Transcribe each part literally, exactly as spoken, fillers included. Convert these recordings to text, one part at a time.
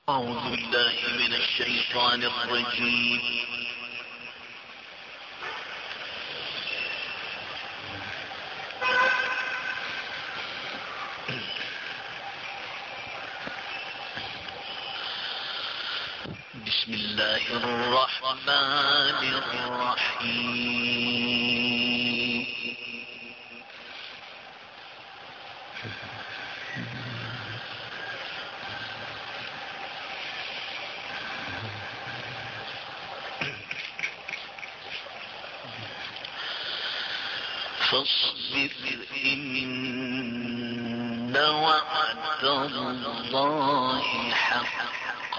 أعوذ بالله من الشيطان الرجيم. بسم الله الرحمن الرحيم. فاصبر إن وعد الله حق.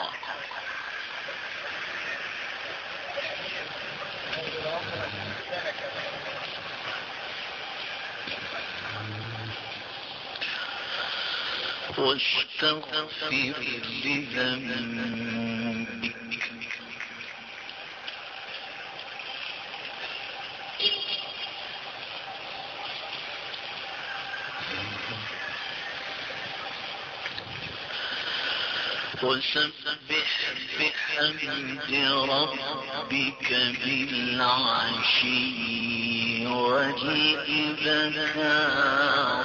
واستغفر لذنبك وسبح بحمد ربك بالعشي والإبكار.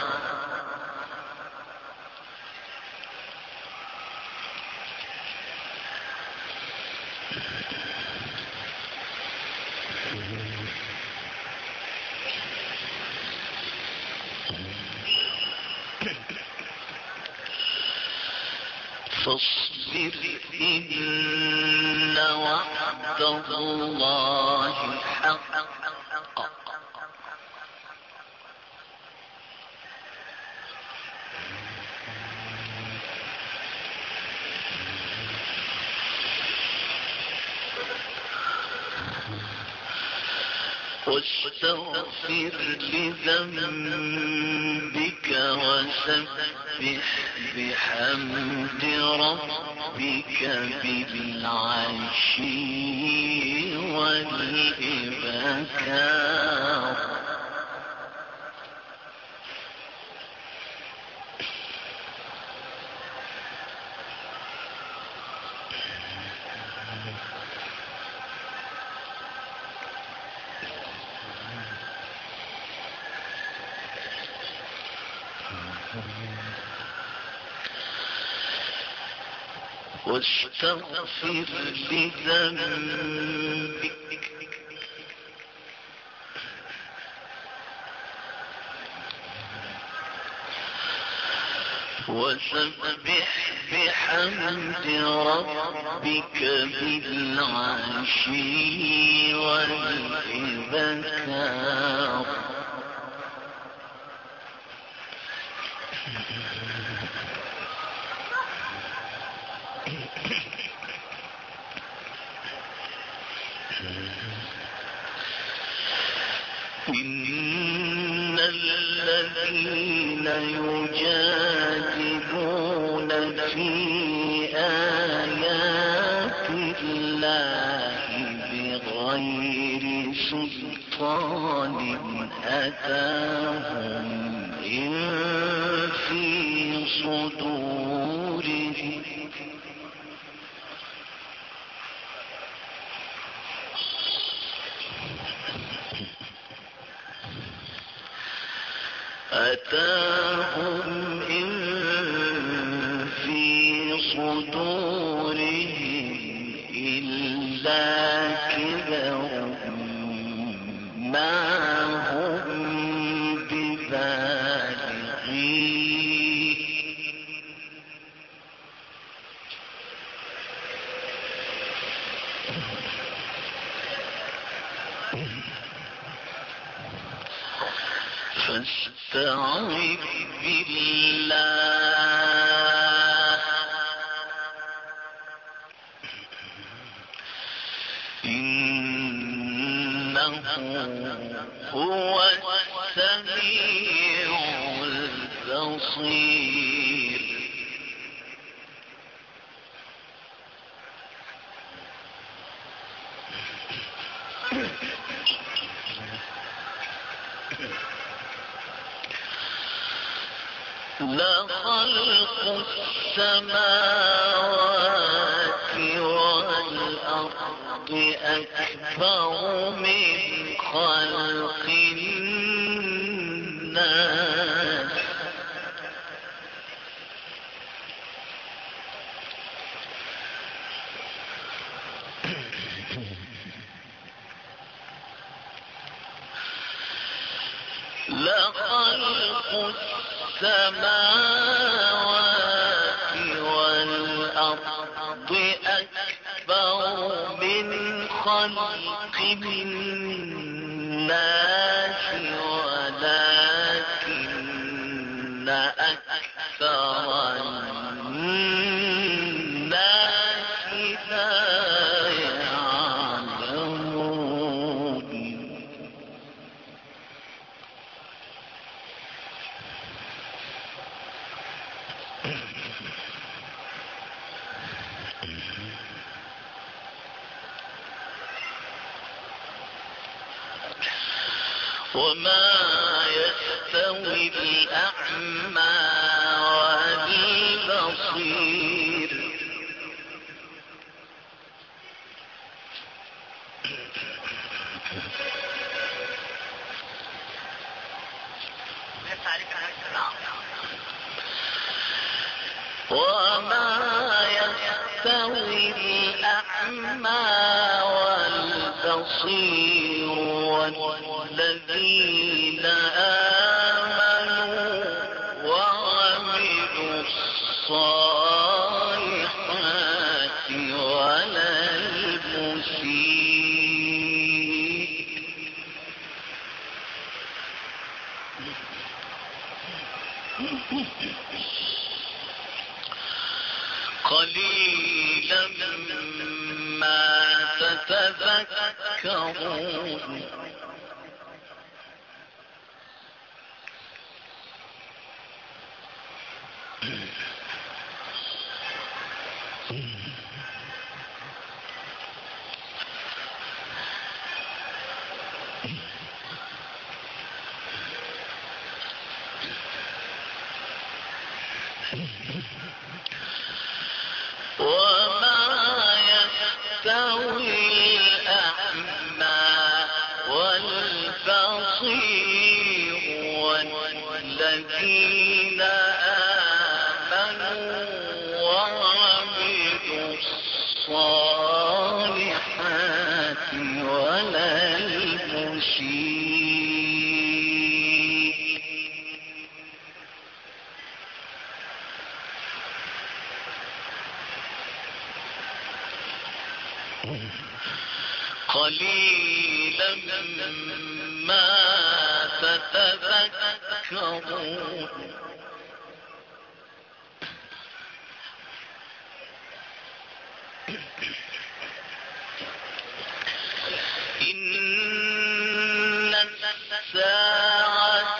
فاصبر إن وعد الله حق. واستغفر لذنبك وسبح بحمد ربك بالعشي والإبكار. واستغفر لذنبك وسبح بحمد ربك بالعشي والإبكار. إن الذين يجادلون في آيات الله بغير سلطان أتاهم إن في صدورهم أتاهم إن في صدورهم إلا كبر ما هم ببالغين فاستعذ بالله إنه هو السميع البصير. لخلق السماوات والأرض أكبر من خلق الناس لخلق السماوات والأرض أكبر من خلق الناس ولكن أكثر الناس لا يعلمون وما يستوي الأعمى والبصير وما يستوي الأعمى والبصير والذين آمنوا وعملوا الصالحات ولا المسيء قليلا ما تتذكرون وما يستوي الأعمى والبصير والذين آمنوا وعملوا الصالحات ولا المسيء قليلا ما تتذكرون إن الساعة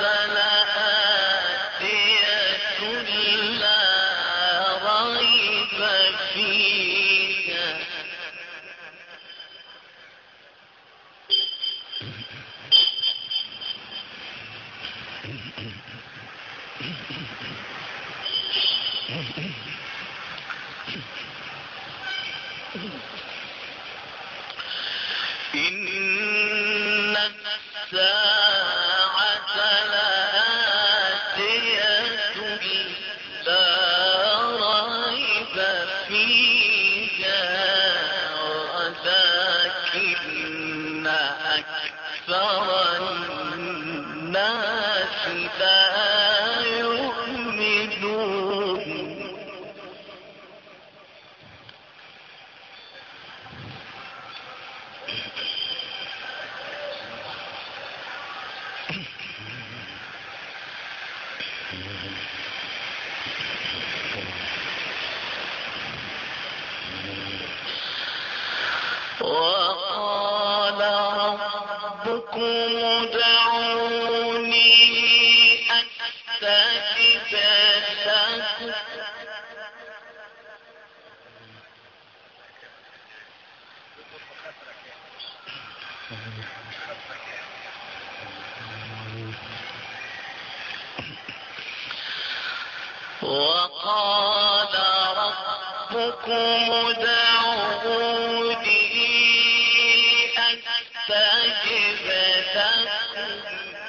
لآتية لا ريب فيها إن الساعة لآتية لا ريب فيها ولكن أكثر الناس لا يؤمنون وقال ربكم ادعوني أستجب لكم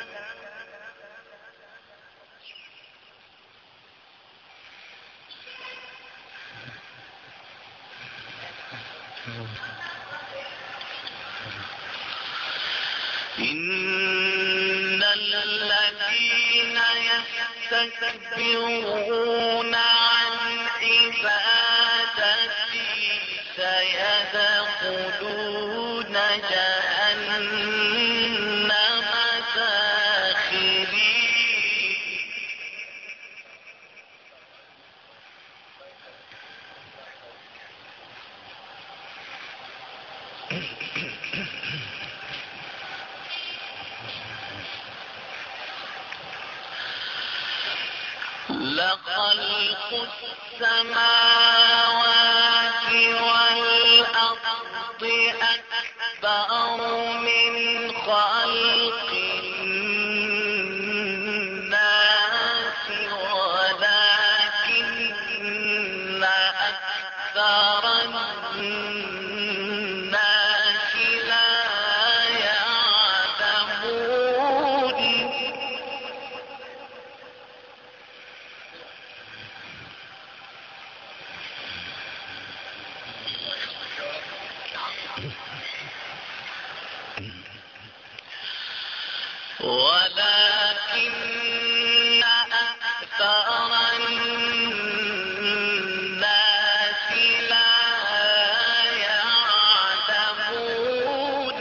إن الذين يستكبرون عن عبادتي سيدخلون جهنم داخرين لخلق السماوات والأرض أكبر من خلق الناس ولكن أكثر الناس لا يعلمون ولكن أكثر الناس لا يعلمون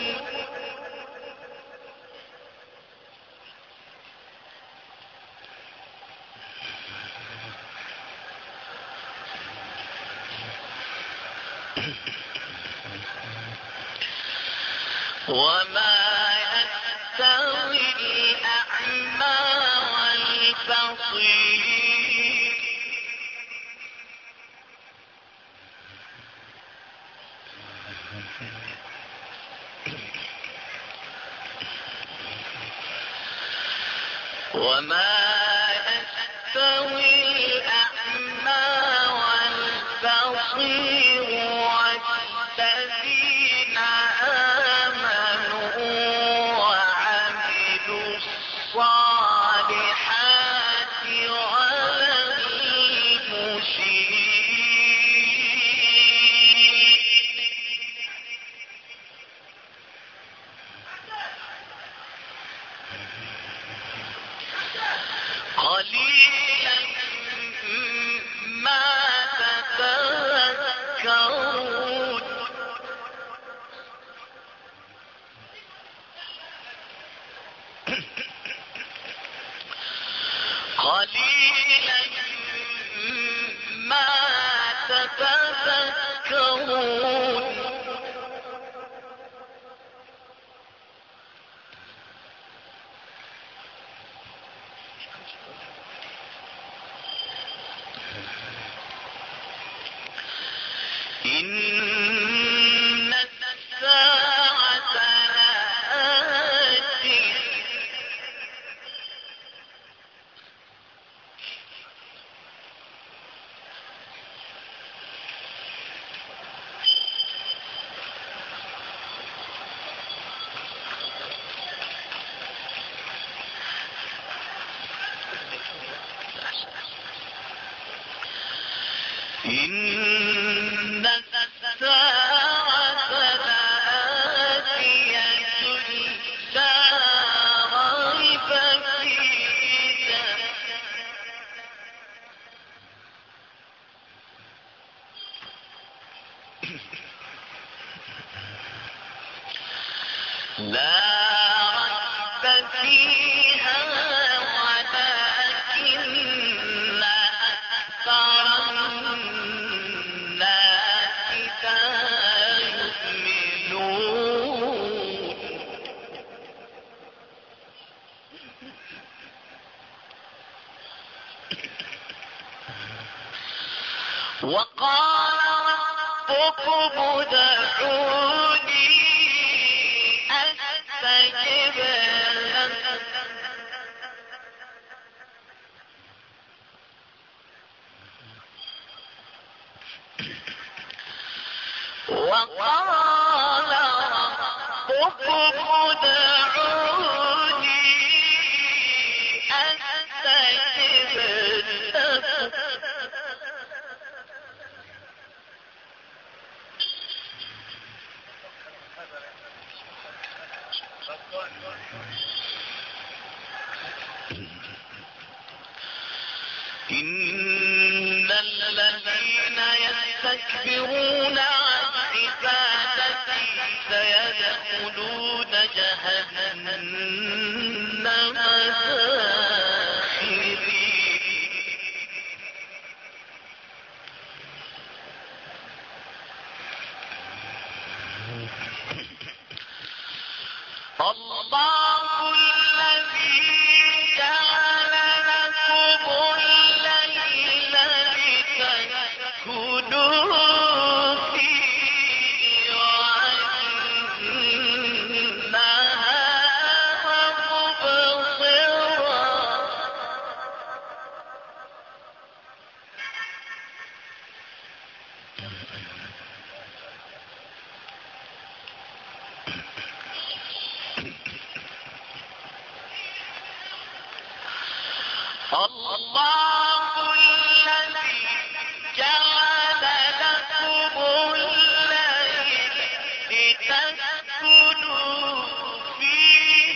وما يستوي الأعمى والبصير وما يستوي الأعمى والبصير والذين آمنوا وعملوا الصالحات ولا المسيء قليلا ما تتذكرون قليلا ما تتذكرون إن الساعة لآتية إن الساعة لآتية لا ريب فيها لا ريب فيها ولكن أكثر الناس لا يؤمنون وقال ربكم ادعوني أستجب لكم يستكبرون عن عبادتي سيدخلون جهنم داخرين. الله الذي جعل لكم الليل لتسكنوا فيه والنهار مبصرا. الله الذي جعل لكم الليل لتسكنوا فيه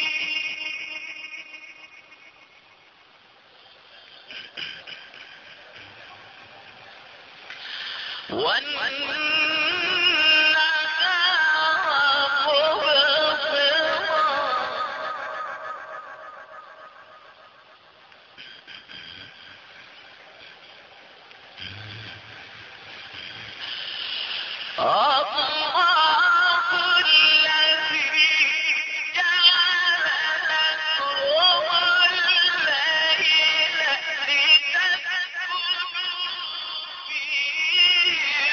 والنهار مبصرا. الله الذي جعل لكم الليل لتسكنوا فيه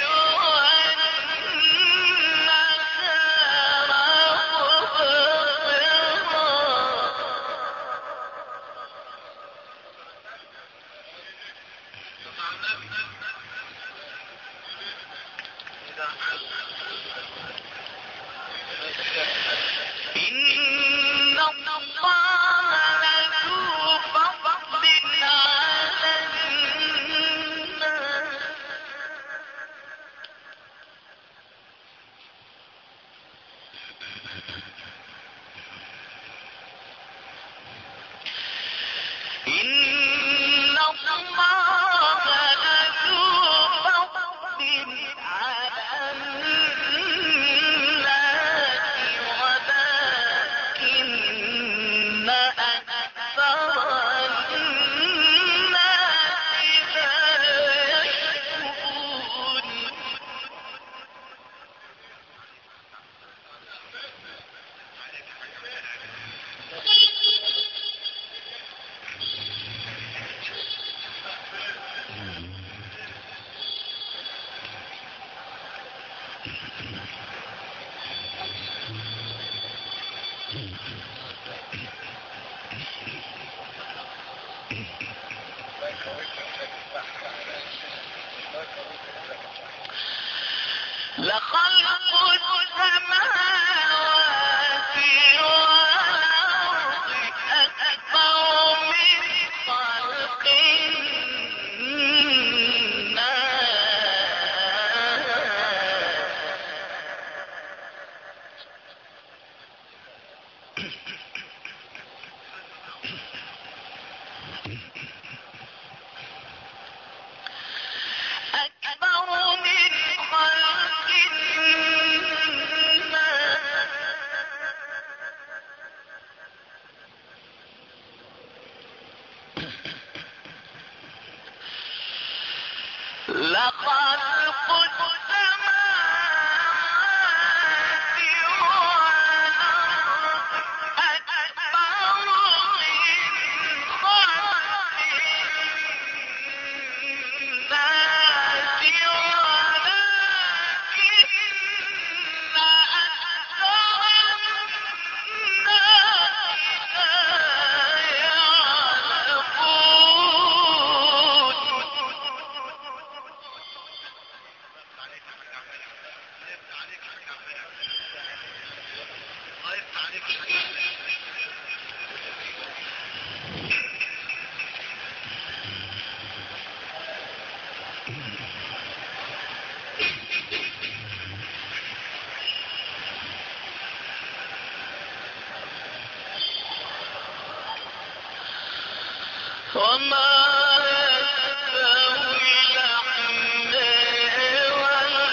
والنهار إن الله لذو فضل على الناس إن الله لذو فضل على الناس ولكن أكثر الناس لا يشكرون. لخلق السماوات والأرض أكبر من خلق الناس أكبر من خلق لخلق السماوات والأرض أكبر من خلق الناس ولكن أكثر الناس لا وما يستوي الأعمى والبصير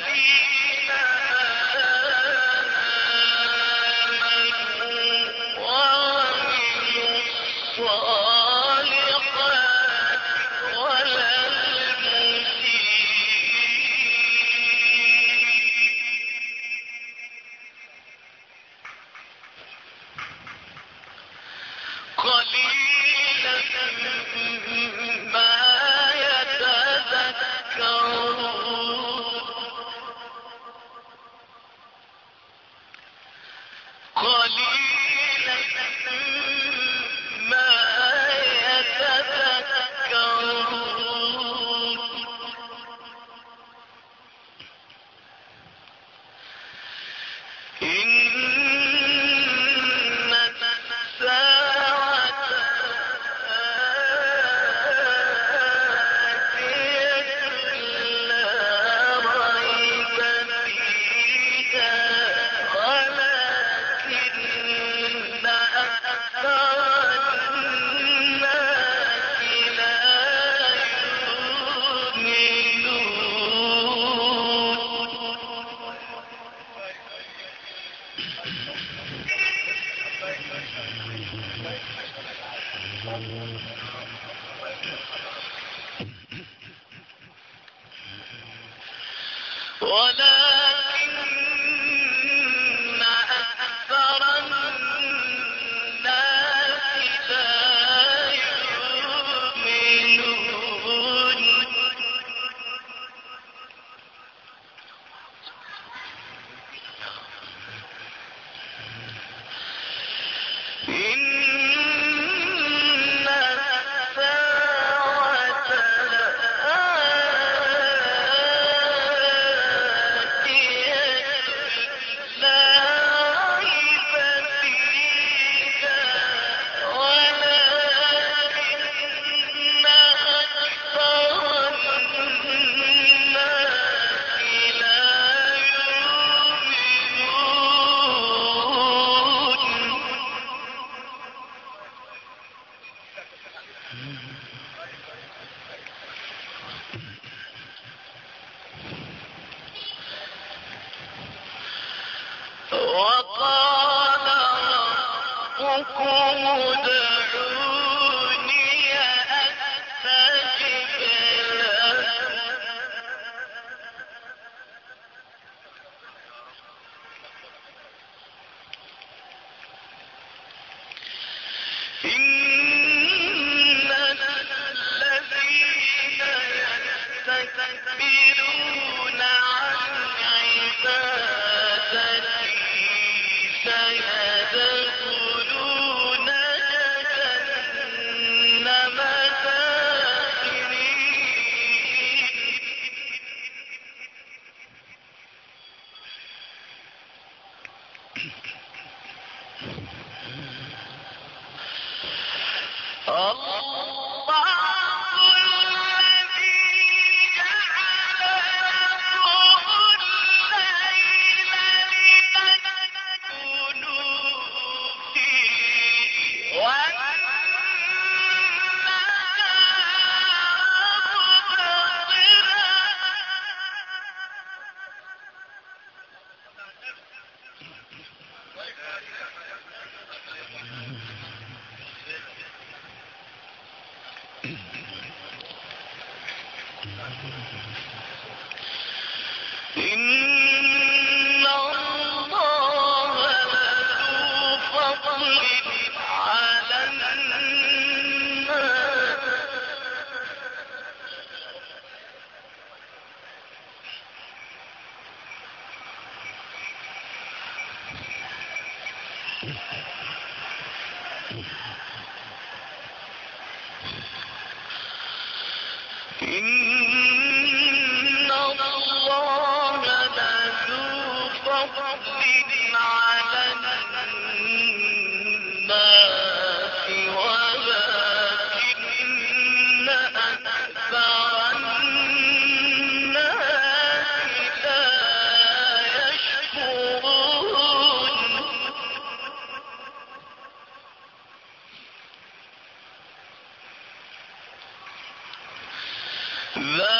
ذلك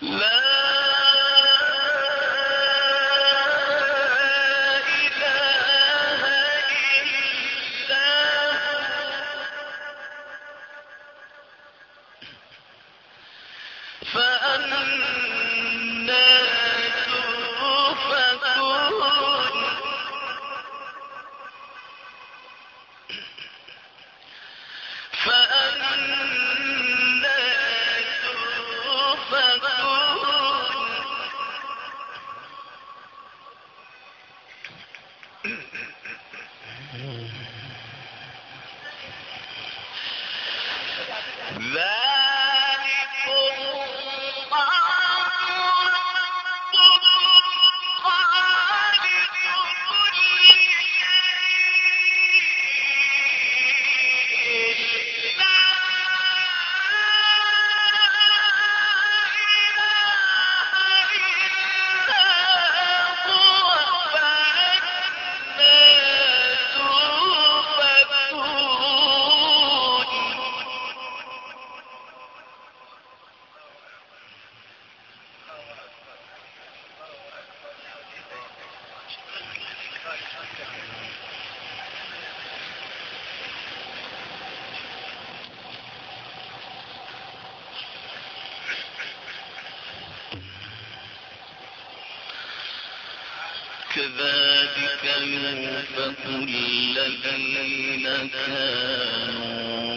كذلك يؤفك الذين كانوا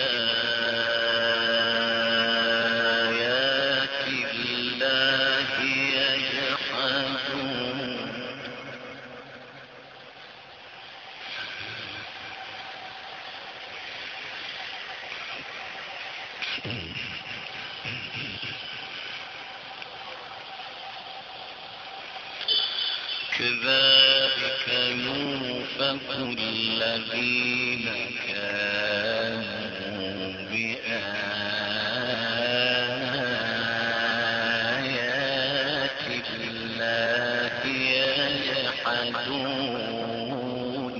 بآيات الله يجحدون كذلك يؤفك الذين كانوا بآيات الله يجحدون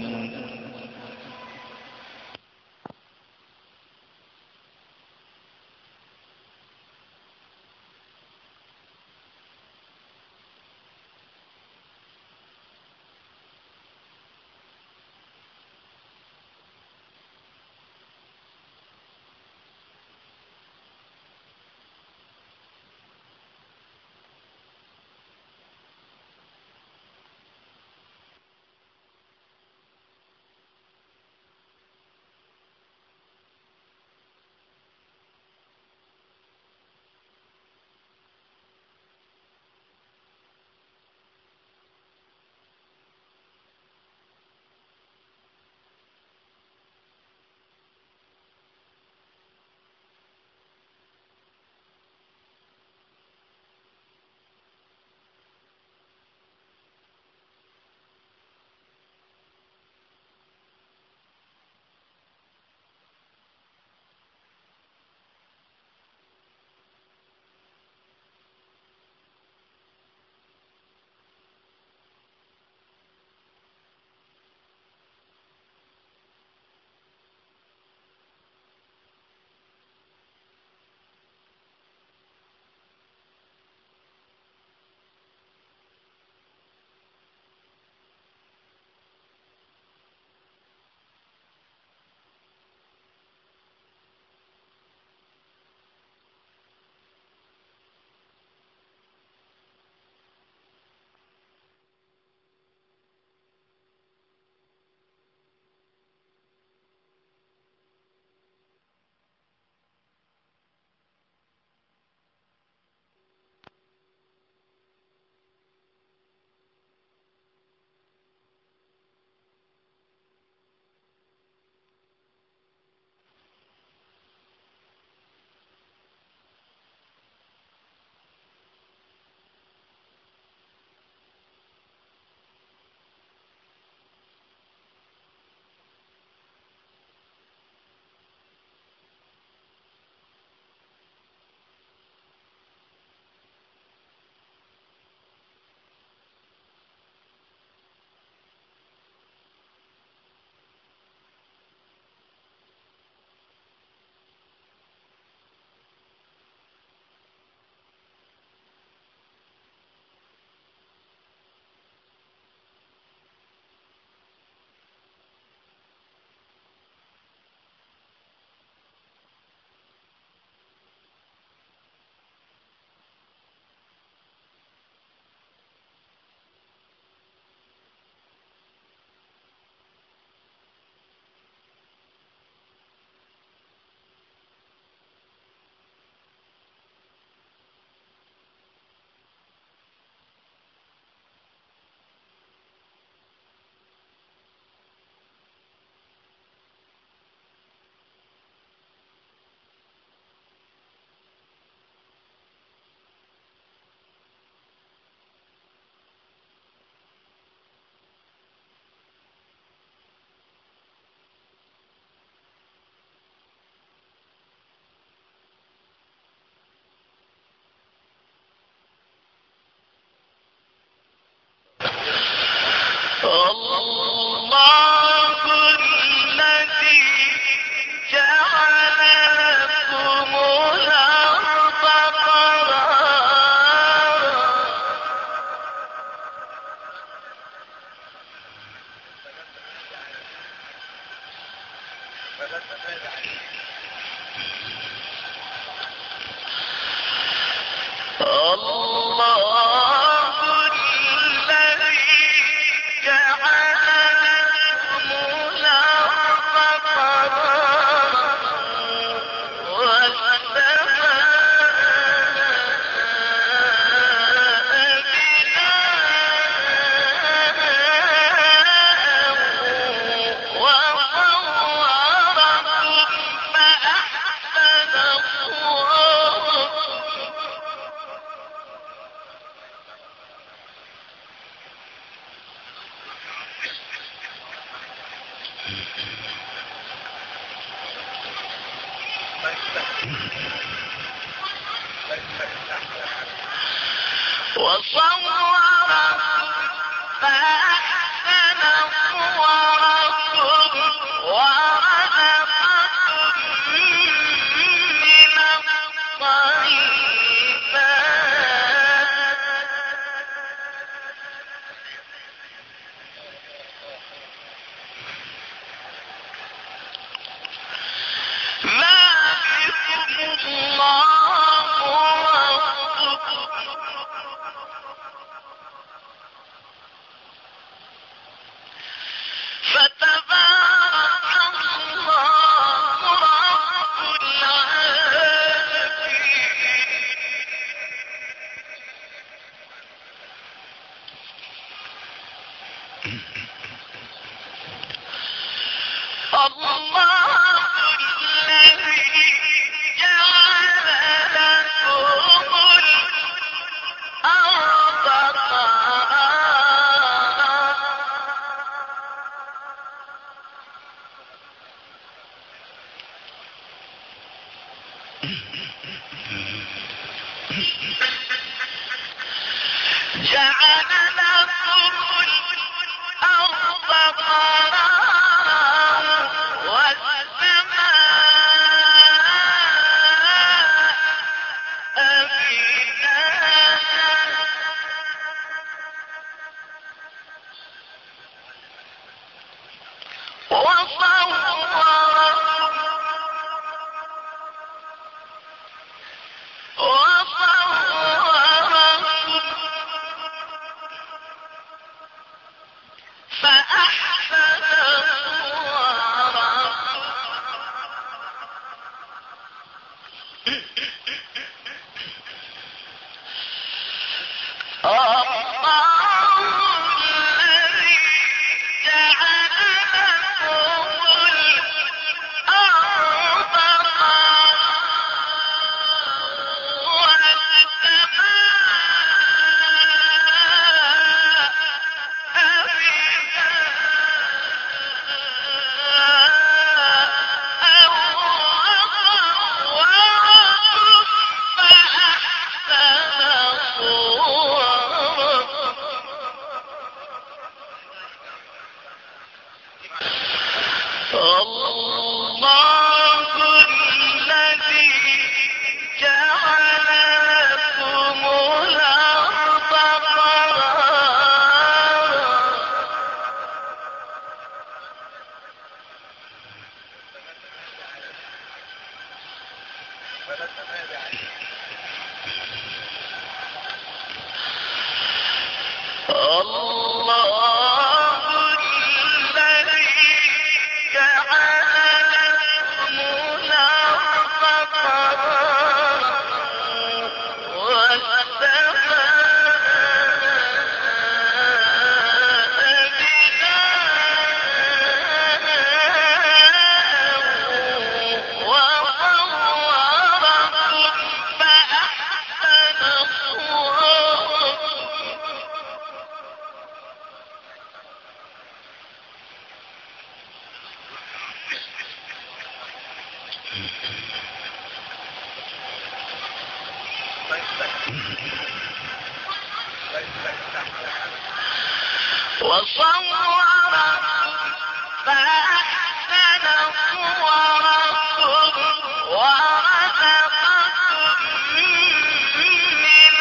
وصوركم فأحسن صوركم ورزقكم من الطيبات ذلكم الله ربكم فتبارك الله رب العالمين. الله الذي جعل لكم الأرض جعل لكم الأرض قرارا والسماء بناء وصوركم وصوركم فأحسن صوركم الله الذي جعل لكم الأرض الله الذي جعل لكم الأرض قرارا الله الذي جعل لكم الأرض قرارا والسماء بناء وصوركم فأحسن صوركم وصوركم فأحسن صوركم ورزقكم من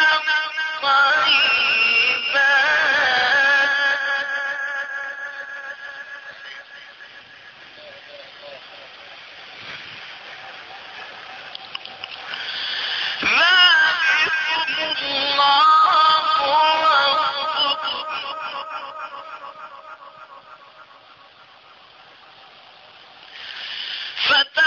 الطيبات ذلكم الله ربكم فت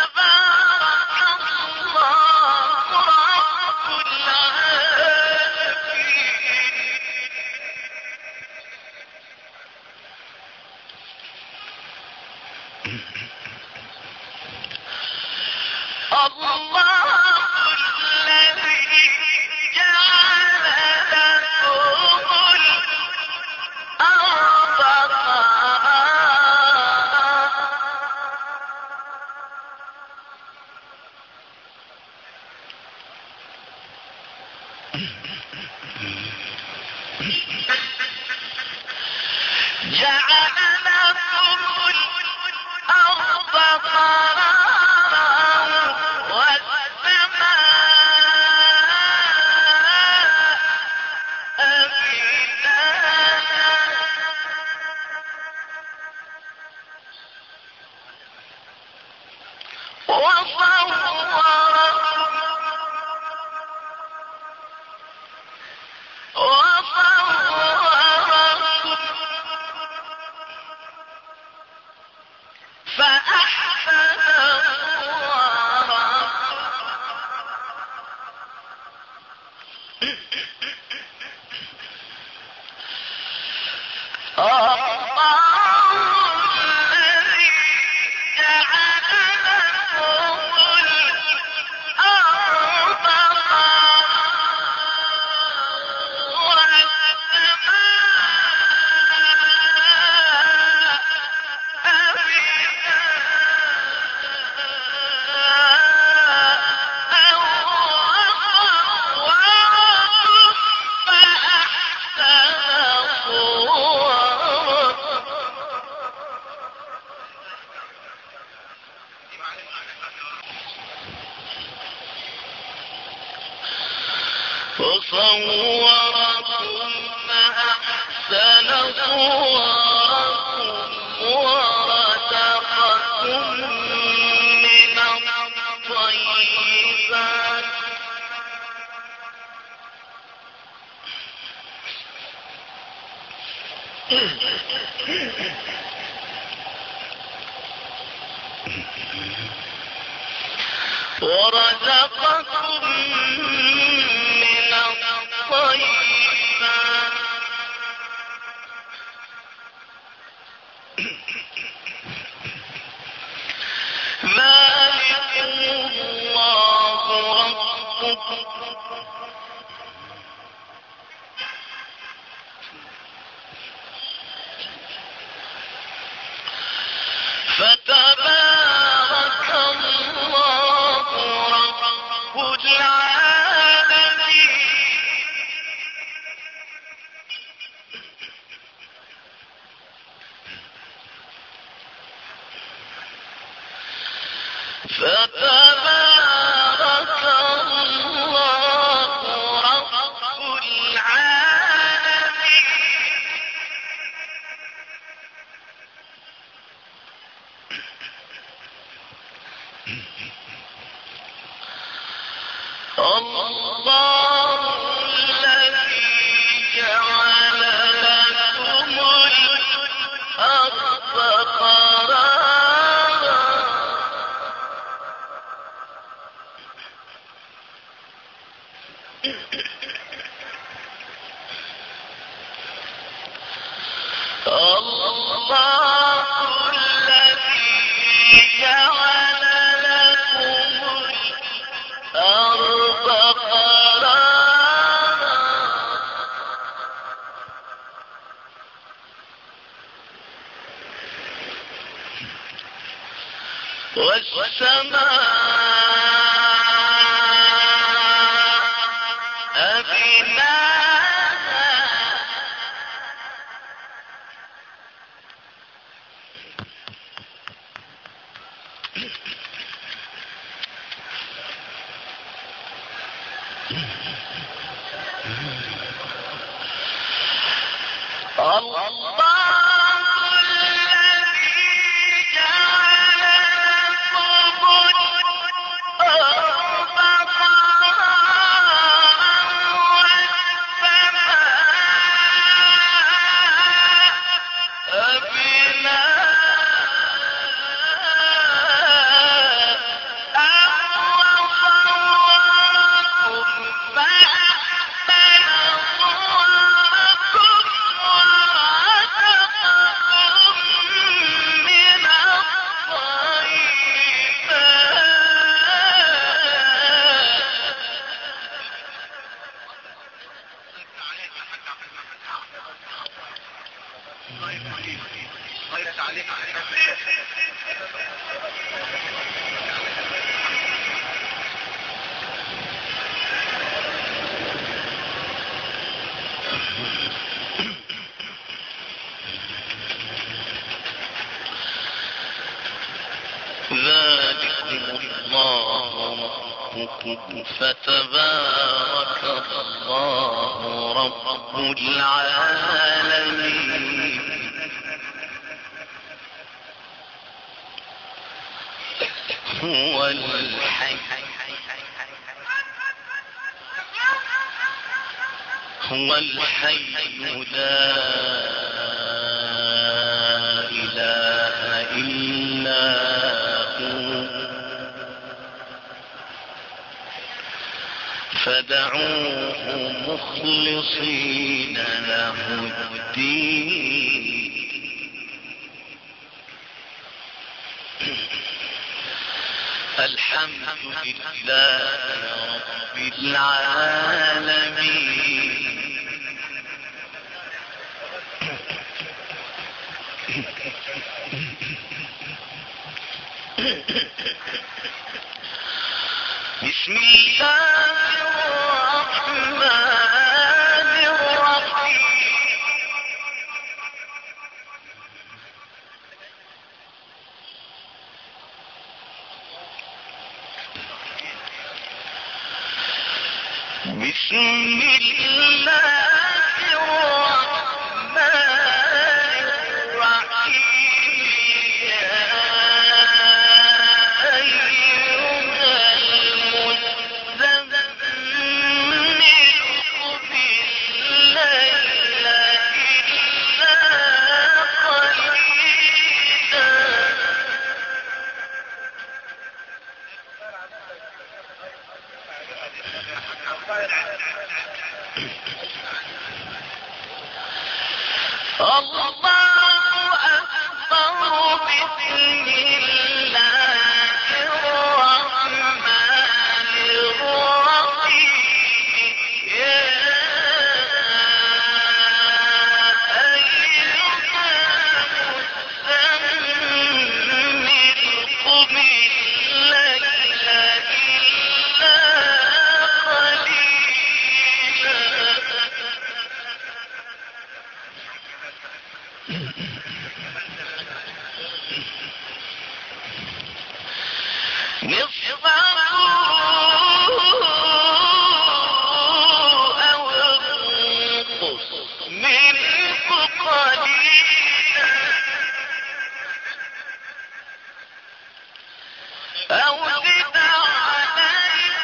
جعل لكم الأرض قرارا والسماء بنانا وصوركم فأحسن وصوركم فأحسن صوركم ورزقكم من الطيبات ورزقكم من الطيبات ذلكم الله ربكم فتبارك الله رب العالمين فتبارك الله رب العالمين الله الذي جعل لكم الأرض قرارا الله الذي جعل لكم الأرض قرارا والسماء بناها الله الذي جعل لكم الأرض قرارا والسماء بناء وصوركم فأحسن صوركم ورزقكم من الطيبات فتبارك الله رب العالمين. هو الحي هو الحي لا إله إلا هو فدعوه مخلصين له الدين. الحمد لله رب العالمين. بسم الله الرحمن الرحيم. بسم الله الرحمن الرحيم. يا أيها المزمل قم الليل إلا قليلا. الله أكبر. بسم الله الرحمن الرحيم. يا أيها المزمل قم الليل إلا قليلا. نصفه أو انقص منه قليلا أو زد عليه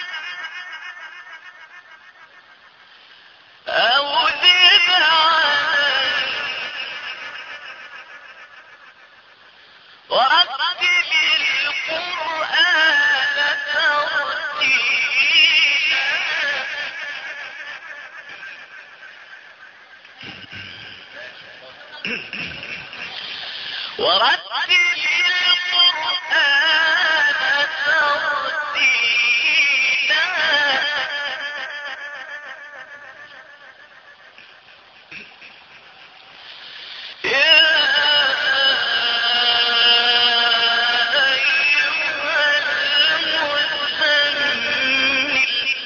أو زد عليه ورتل القرآن ترتيلا. ورتل القرآن ترتيلا. يا أيها المزمل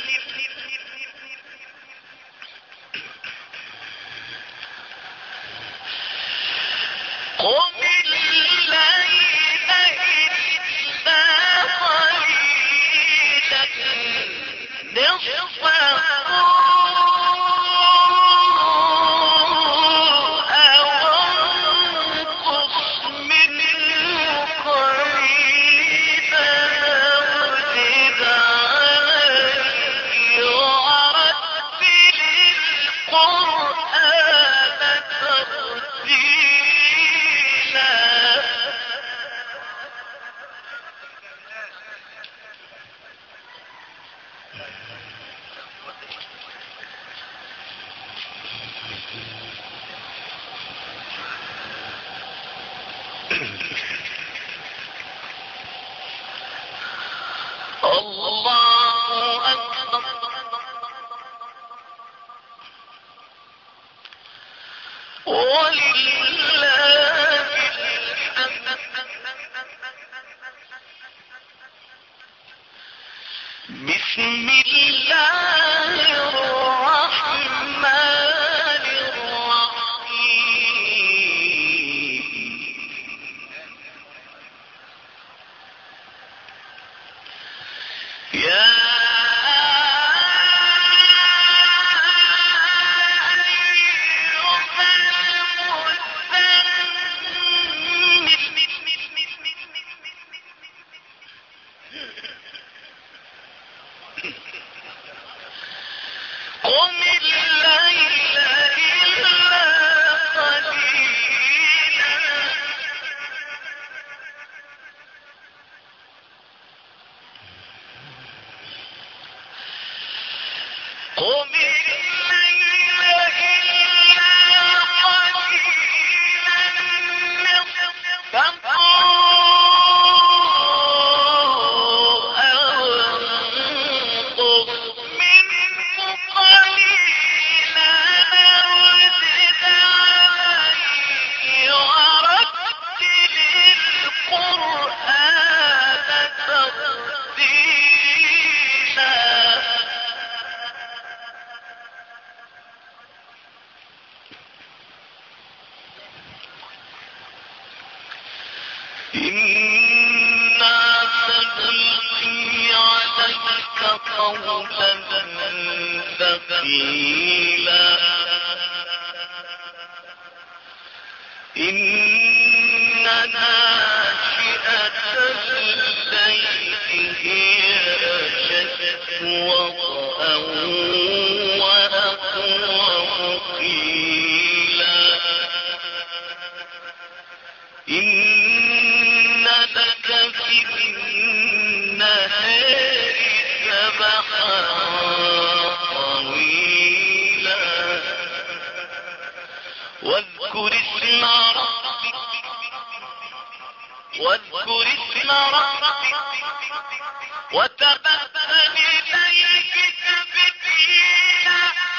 قم الليل إلا قليلا نصفه أو انقص منه قليلا أو زد عليه ورتل القرآن ترتيلا. الله أكبر. ولله الحمد. بسم الله الرحمن الرحيم. يا قم الليل إلا قليلا قم الليل إلا قليلا نصفه أو انقص منه قليلا أو زد عليه ورتل القرآن ترتيلا. إنا سنلقي عليك قولا ثقيلا إن ناشئة الليل هي أشد وطئا وأقوم قيلا إن لك في النهار سبحا طويلا واذكر اسم ربك واذكر اسم ربك وتبتل إليك تبتيلا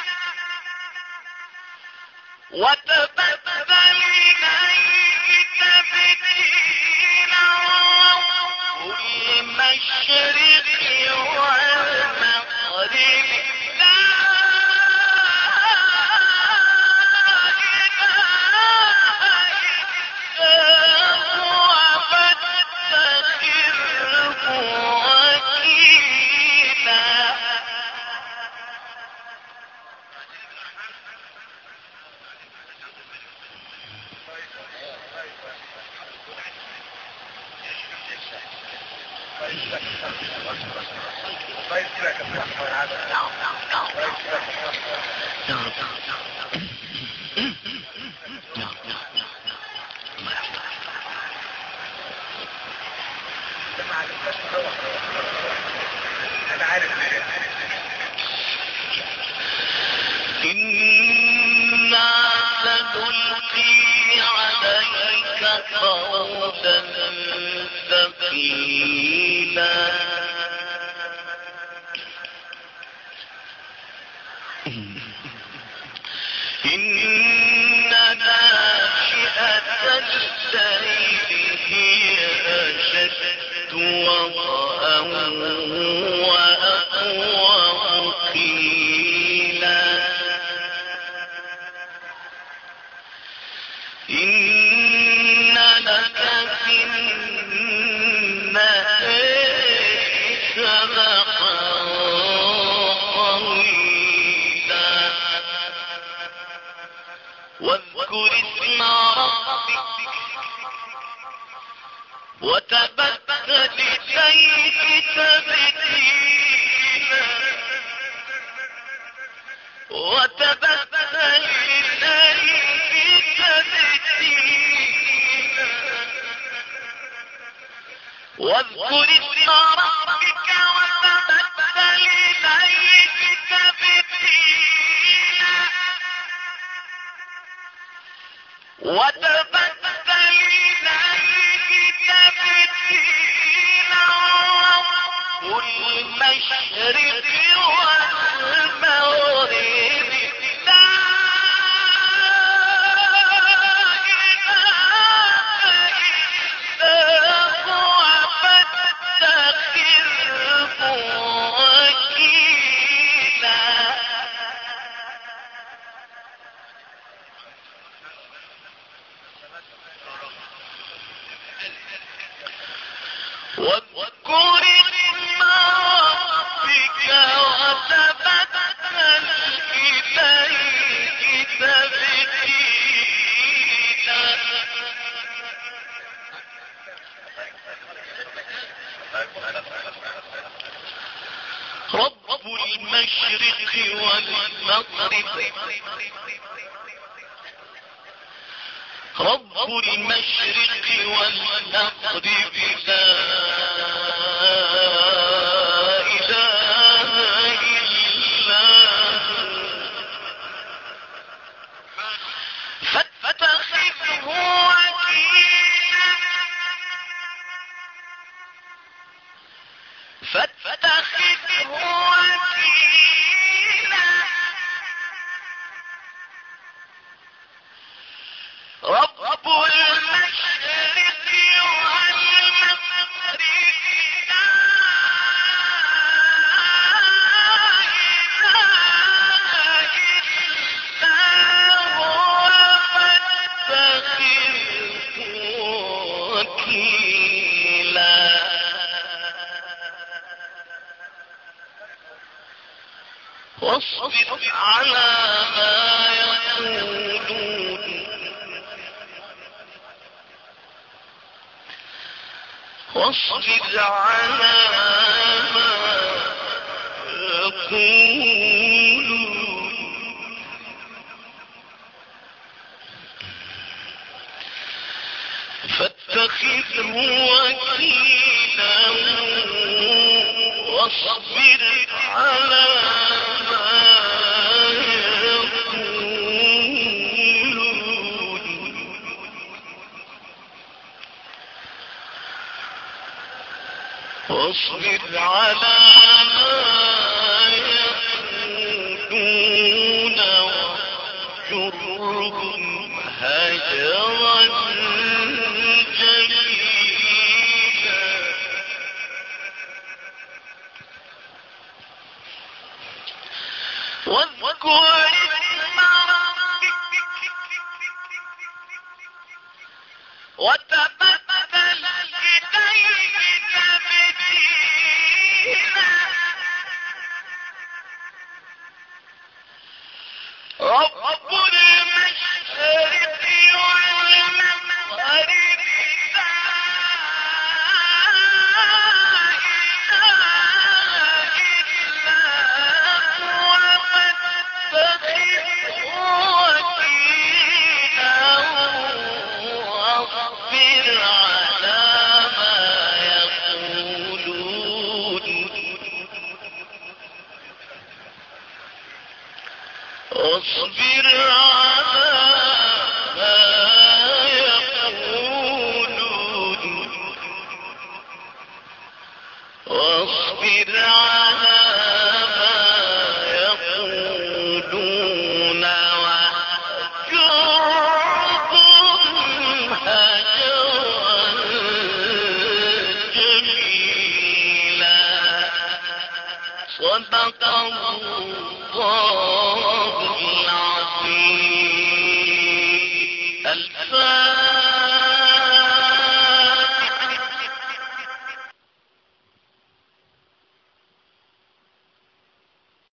وتبتل إليك تبتيلا والمشرق والمغرب لا إله إلا هو فاتخذه وكيلا. إنا سنلقي عليك قولا ثقيلا إن ناشئة الليل هي أشد وطئا وأقوم قيلا إن لك في النهار سبحا طويلا واذكر اسم ربك وتبتل إليك تبتيلا وتبتل إليك تبتيلا واذكر اسم ربك وتبتل إليك تبتيلا وتبتل إليك تبتيلا والمشرق والمغرب لا إله إلا هو فاتخذه وكيلا. واذكر اسم ربك وتبتل إليك تبتيلا رب المشرق والمغرب رب المشرق والمغرب لا إله إلا هو فاتخذه وكيلا فاتخذه وكيلا رب المشرق والمغرب لا إله إلا هو فاتخذه وكيلا واصبر على ما يقولون واصبر على ما يقولون فاتخذه وكيلا واصبر على ما يقولون واصبر على ما يقولون واهجرهم هجرا جميلا واذكر اسم ربك وتبتل إليه تبتيلا رب المشرق والمغرب لا إله إلا هو فاتخذه وكيلا واصبر على ما يقولون واصبر على ما يقولون واصبر على ما يقولون واهجرهم هجرا جميلا صدق الله العظيم. الفاتحة.